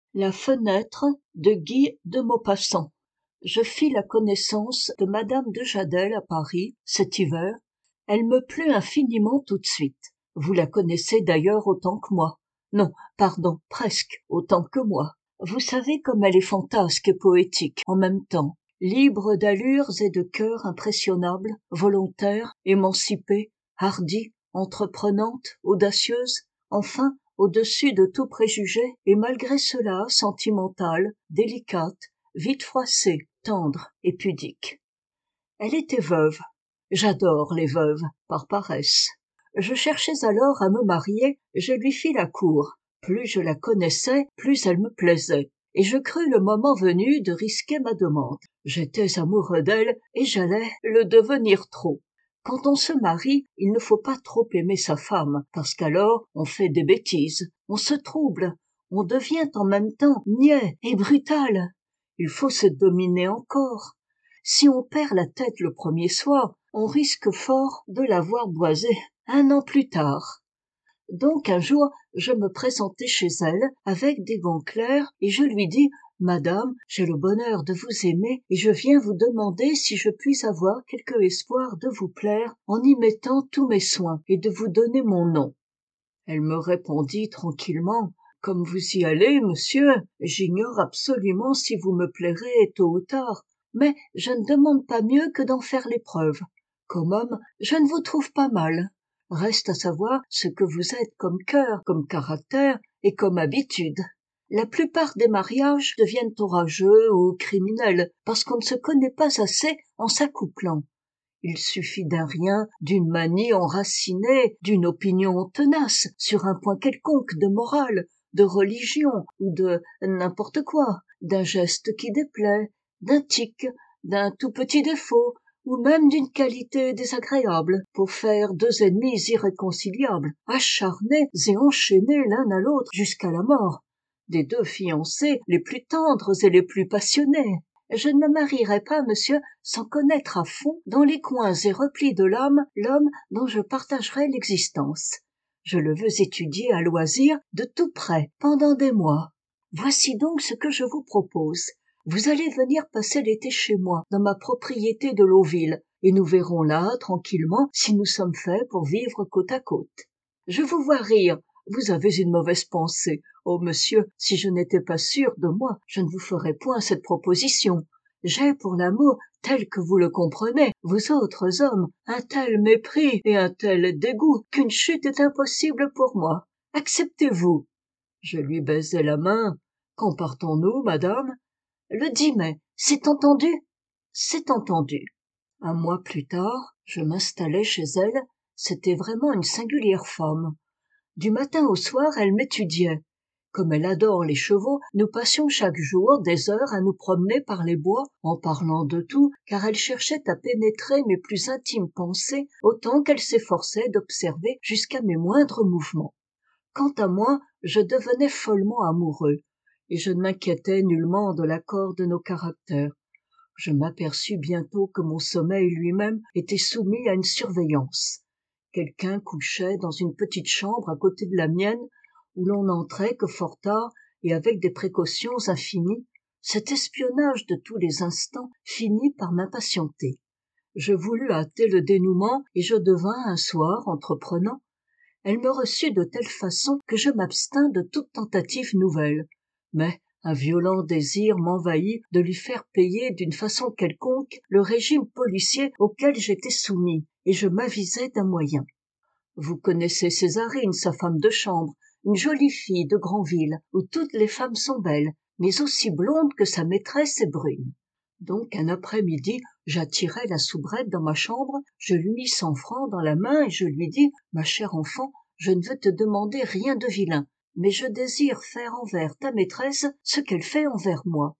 La fenêtre de Guy de Maupassant. Je fis la connaissance de madame de Jadel à Paris, cet hiver. Elle me plut infiniment tout de suite. Vous la connaissez d'ailleurs autant que moi. Non, pardon, presque autant que moi. Vous savez comme elle est fantasque et poétique en même temps, libre d'allures et de cœur impressionnables, volontaire, émancipée, hardie, entreprenante, audacieuse, enfin, au-dessus de tout préjugé, et malgré cela sentimentale, délicate, vite froissée, tendre et pudique. Elle était veuve. J'adore les veuves, par paresse. Je cherchais alors à me marier, je lui fis la cour. Plus je la connaissais, plus elle me plaisait, et je crus le moment venu de risquer ma demande. J'étais amoureux d'elle, et j'allais le devenir trop. Quand on se marie, il ne faut pas trop aimer sa femme, parce qu'alors on fait des bêtises, on se trouble, on devient en même temps niais et brutal. Il faut se dominer encore. Si on perd la tête le premier soir, on risque fort de l'avoir boisée 1 an plus tard. Donc un jour, je me présentai chez elle avec des gants clairs et je lui dis: Madame, j'ai le bonheur de vous aimer et je viens vous demander si je puis avoir quelque espoir de vous plaire en y mettant tous mes soins et de vous donner mon nom. Elle me répondit tranquillement: Comme vous y allez, monsieur, j'ignore absolument si vous me plairez tôt ou tard, mais je ne demande pas mieux que d'en faire l'épreuve. Comme homme, je ne vous trouve pas mal. Reste à savoir ce que vous êtes comme cœur, comme caractère et comme habitude. La plupart des mariages deviennent orageux ou criminels parce qu'on ne se connaît pas assez en s'accouplant. Il suffit d'un rien, d'une manie enracinée, d'une opinion tenace sur un point quelconque de morale, de religion ou de n'importe quoi, d'un geste qui déplaît, d'un tic, d'un tout petit défaut, ou même d'une qualité désagréable, pour faire 2 ennemis irréconciliables, acharnés et enchaînés l'un à l'autre jusqu'à la mort, des 2 fiancés les plus tendres et les plus passionnés. Je ne me marierai pas, monsieur, sans connaître à fond, dans les coins et replis de l'âme, l'homme dont je partagerai l'existence. Je le veux étudier à loisir, de tout près, pendant des mois. Voici donc ce que je vous propose. Vous allez venir passer l'été chez moi, dans ma propriété de Lauville, et nous verrons là, tranquillement, si nous sommes faits pour vivre côte à côte. Je vous vois rire. Vous avez une mauvaise pensée. Oh, monsieur, si je n'étais pas sûre de moi, je ne vous ferais point cette proposition. J'ai pour l'amour, tel que vous le comprenez, vous autres hommes, un tel mépris et un tel dégoût qu'une chute est impossible pour moi. Acceptez-vous? Je lui baisai la main. Quand partons-nous, madame? Le 10 mai. C'est entendu? C'est entendu. 1 mois plus tard, je m'installai chez elle. C'était vraiment une singulière femme. Du matin au soir, elle m'étudiait. Comme elle adore les chevaux, nous passions chaque jour des heures à nous promener par les bois, en parlant de tout, car elle cherchait à pénétrer mes plus intimes pensées autant qu'elle s'efforçait d'observer jusqu'à mes moindres mouvements. Quant à moi, je devenais follement amoureux, et je ne m'inquiétais nullement de l'accord de nos caractères. Je m'aperçus bientôt que mon sommeil lui-même était soumis à une surveillance. Quelqu'un couchait dans une petite chambre à côté de la mienne, où l'on n'entrait que fort tard et avec des précautions infinies. Cet espionnage de tous les instants finit par m'impatienter. Je voulus hâter le dénouement et je devins un soir entreprenant. Elle me reçut de telle façon que je m'abstins de toute tentative nouvelle. Mais un violent désir m'envahit de lui faire payer d'une façon quelconque le régime policier auquel j'étais soumis, et je m'avisai d'un moyen. Vous connaissez Césarine, sa femme de chambre, une jolie fille de Granville, où toutes les femmes sont belles, mais aussi blondes que sa maîtresse est brune. Donc un après-midi, j'attirai la soubrette dans ma chambre, je lui mis 100 francs dans la main et je lui dis: Ma chère enfant, je ne veux te demander rien de vilain, mais je désire faire envers ta maîtresse ce qu'elle fait envers moi.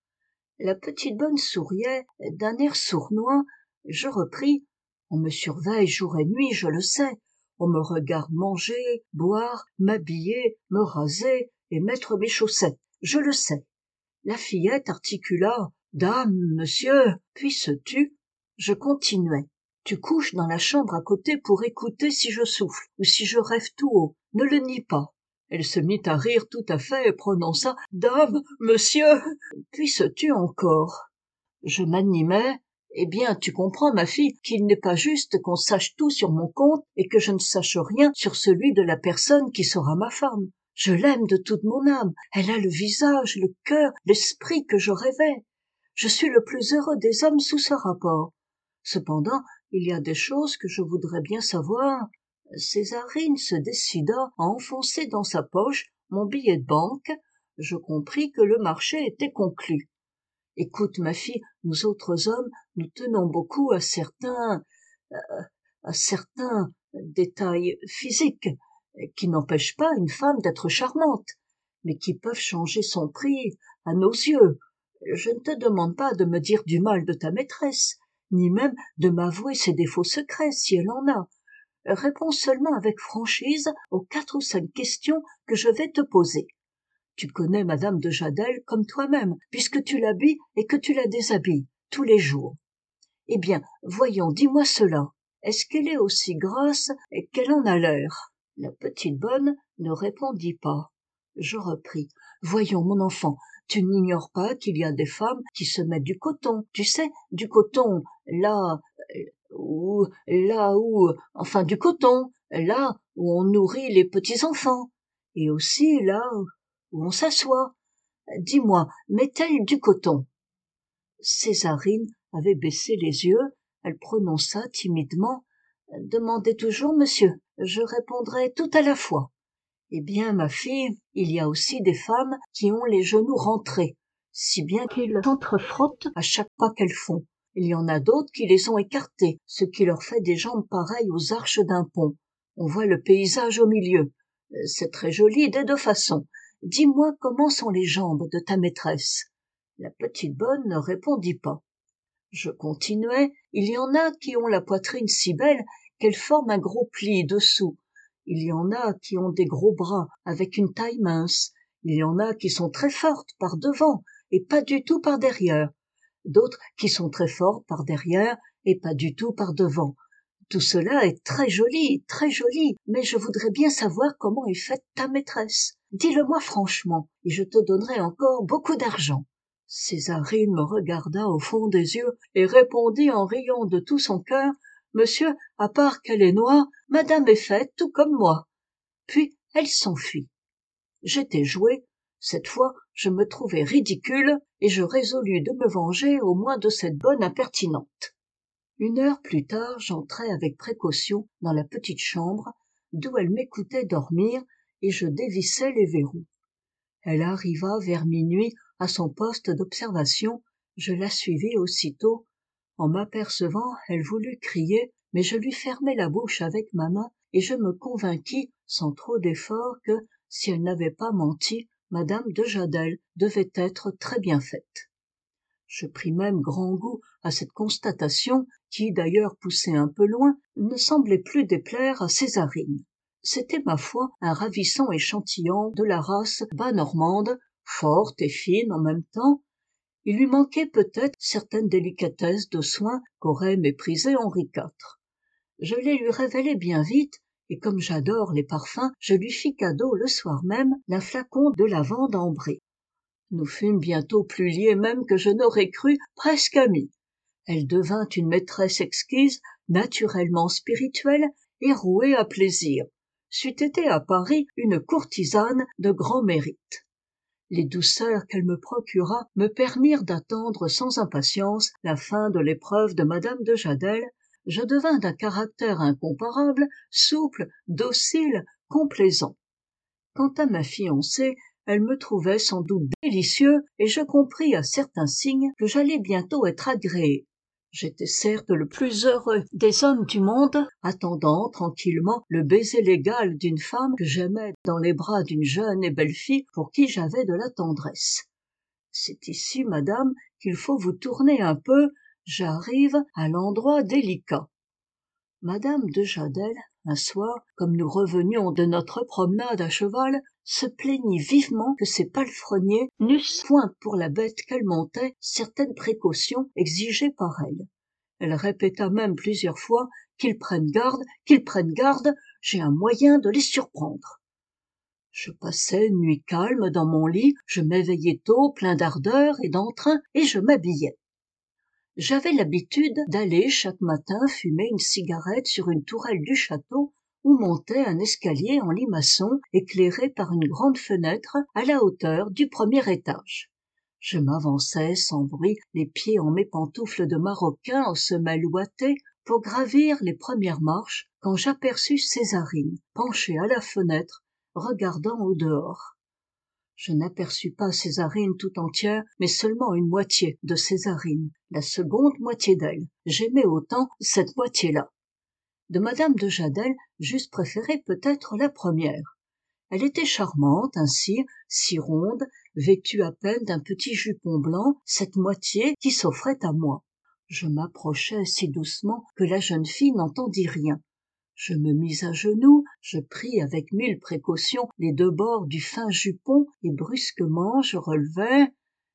La petite bonne souriait d'un air sournois. Je repris: On me surveille jour et nuit, je le sais. On me regarde manger, boire, m'habiller, me raser et mettre mes chaussettes, je le sais. La fillette articula: Dame, monsieur, puis se tut. Je continuai: Tu couches dans la chambre à côté pour écouter si je souffle ou si je rêve tout haut. Ne le nie pas. Elle se mit à rire tout à fait et prononça « Dame, monsieur !» puis se tut encore. Je m'animai. Eh bien, tu comprends, ma fille, qu'il n'est pas juste qu'on sache tout sur mon compte et que je ne sache rien sur celui de la personne qui sera ma femme. Je l'aime de toute mon âme. Elle a le visage, le cœur, l'esprit que je rêvais. Je suis le plus heureux des hommes sous ce rapport. Cependant, il y a des choses que je voudrais bien savoir. Césarine se décida à enfoncer dans sa poche mon billet de banque. Je compris que le marché était conclu. Écoute, ma fille, nous autres hommes, nous tenons beaucoup à certains détails physiques, qui n'empêchent pas une femme d'être charmante, mais qui peuvent changer son prix à nos yeux. Je ne te demande pas de me dire du mal de ta maîtresse, ni même de m'avouer ses défauts secrets, si elle en a. Réponds seulement avec franchise aux 4 ou 5 questions que je vais te poser. Tu connais madame de Jadel comme toi-même, puisque tu l'habilles et que tu la déshabilles tous les jours. Eh bien, voyons, dis-moi cela. Est-ce qu'elle est aussi grasse qu'elle en a l'air? La petite bonne ne répondit pas. Je repris. Voyons, mon enfant, tu n'ignores pas qu'il y a des femmes qui se mettent du coton. Tu sais, du coton, enfin du coton, là où on nourrit les petits-enfants. Et aussi là où on s'assoit. Dis-moi, met-elle du coton? Césarine avait baissé les yeux, elle prononça timidement « Demandez toujours, monsieur, je répondrai tout à la fois. » Eh bien, ma fille, il y a aussi des femmes qui ont les genoux rentrés, si bien qu'ils s'entrefrottent à chaque pas qu'elles font. Il y en a d'autres qui les ont écartés, ce qui leur fait des jambes pareilles aux arches d'un pont. On voit le paysage au milieu. C'est très joli des 2 façons. Dis-moi comment sont les jambes de ta maîtresse. La petite bonne ne répondit pas. Je continuai. Il y en a qui ont la poitrine si belle qu'elle forme un gros pli dessous. Il y en a qui ont des gros bras avec une taille mince. Il y en a qui sont très fortes par devant et pas du tout par derrière. D'autres qui sont très fortes par derrière et pas du tout par devant. Tout cela est très joli, mais je voudrais bien savoir comment est faite ta maîtresse. Dis-le-moi franchement, et je te donnerai encore beaucoup d'argent. Césarine me regarda au fond des yeux et répondit en riant de tout son cœur « Monsieur, à part qu'elle est noire, madame est faite tout comme moi. » Puis elle s'enfuit. J'étais joué. Cette fois, je me trouvais ridicule et je résolus de me venger au moins de cette bonne impertinente. 1 heure plus tard, j'entrai avec précaution dans la petite chambre d'où elle m'écoutait dormir et je dévissai les verrous. Elle arriva vers minuit à son poste d'observation. Je la suivis aussitôt. En m'apercevant, elle voulut crier, mais je lui fermai la bouche avec ma main et je me convainquis, sans trop d'effort, que, si elle n'avait pas menti, madame de Jadel devait être très bien faite. Je pris même grand goût à cette constatation qui, d'ailleurs poussée un peu loin, ne semblait plus déplaire à Césarine. C'était, ma foi, un ravissant échantillon de la race bas-normande, forte et fine en même temps. Il lui manquait peut-être certaines délicatesses de soins qu'aurait méprisé Henri IV. Je les lui révélai bien vite, et comme j'adore les parfums, je lui fis cadeau le soir même d'un flacon de lavande ambrée. Nous fûmes bientôt plus liés même que je n'aurais cru, presque amis. Elle devint une maîtresse exquise, naturellement spirituelle et rouée à plaisir. C'eût été à Paris une courtisane de grand mérite. Les douceurs qu'elle me procura me permirent d'attendre sans impatience la fin de l'épreuve de madame de Jadel. Je devins d'un caractère incomparable, souple, docile, complaisant. Quant à ma fiancée, elle me trouvait sans doute délicieux et je compris à certains signes que j'allais bientôt être agréé. J'étais certes le plus heureux des hommes du monde, attendant tranquillement le baiser légal d'une femme que j'aimais dans les bras d'une jeune et belle fille pour qui j'avais de la tendresse. C'est ici, madame, qu'il faut vous tourner un peu, j'arrive à l'endroit délicat. Madame de Jadel, un soir, comme nous revenions de notre promenade à cheval, se plaignit vivement que ses palefreniers n'eussent point pour la bête qu'elle montait certaines précautions exigées par elle. Elle répéta même plusieurs fois qu'ils prennent garde, j'ai un moyen de les surprendre. Je passais une nuit calme dans mon lit, je m'éveillais tôt, plein d'ardeur et d'entrain, et je m'habillais. J'avais l'habitude d'aller chaque matin fumer une cigarette sur une tourelle du château où montait un escalier en limaçon éclairé par une grande fenêtre à la hauteur du premier étage. Je m'avançais sans bruit, les pieds en mes pantoufles de maroquin aux semelles ouatées, pour gravir les premières marches quand j'aperçus Césarine, penchée à la fenêtre, regardant au dehors. Je n'aperçus pas Césarine tout entière, mais seulement une moitié de Césarine, la seconde moitié d'elle. J'aimais autant cette moitié-là. De madame de Jadel, j'eusse préféré peut-être la première. Elle était charmante ainsi, si ronde, vêtue à peine d'un petit jupon blanc, cette moitié qui s'offrait à moi. Je m'approchai si doucement que la jeune fille n'entendit rien. Je me mis à genoux, je pris avec 1000 précautions les deux bords du fin jupon et brusquement je relevai.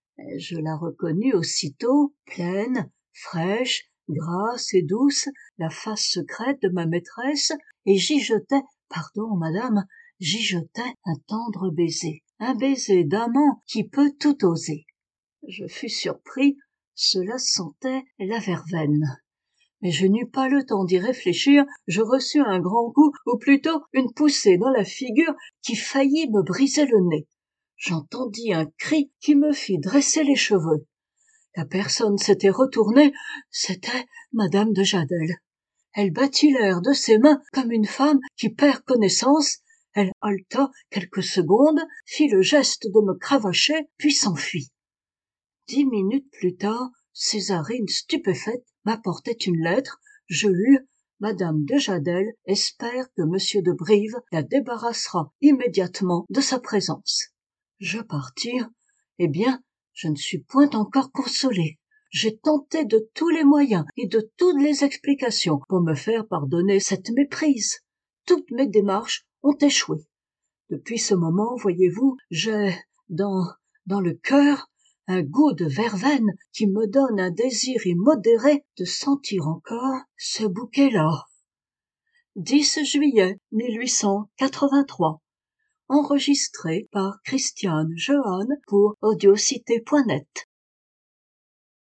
Je la reconnus aussitôt, pleine, fraîche, grasse et douce, la face secrète de ma maîtresse, et j'y jetai, pardon madame, j'y jetai un tendre baiser, un baiser d'amant qui peut tout oser. Je fus surpris, cela sentait la verveine. Mais je n'eus pas le temps d'y réfléchir, je reçus un grand coup, ou plutôt une poussée dans la figure qui faillit me briser le nez. J'entendis un cri qui me fit dresser les cheveux. La personne s'était retournée, c'était madame de Jadel. Elle battit l'air de ses mains comme une femme qui perd connaissance. Elle haleta quelques secondes, fit le geste de me cravacher, puis s'enfuit. 10 minutes plus tard, Césarine, stupéfaite, m'apportait une lettre. Je lus: Madame de Jadel espère que Monsieur de Brives la débarrassera immédiatement de sa présence. Je partis. Eh bien, je ne suis point encore consolé. J'ai tenté de tous les moyens et de toutes les explications pour me faire pardonner cette méprise. Toutes mes démarches ont échoué. Depuis ce moment, voyez-vous, j'ai dans le cœur un goût de verveine qui me donne un désir immodéré de sentir encore ce bouquet-là. 10 juillet 1883. Enregistré par Christiane Johan pour audiocité.net.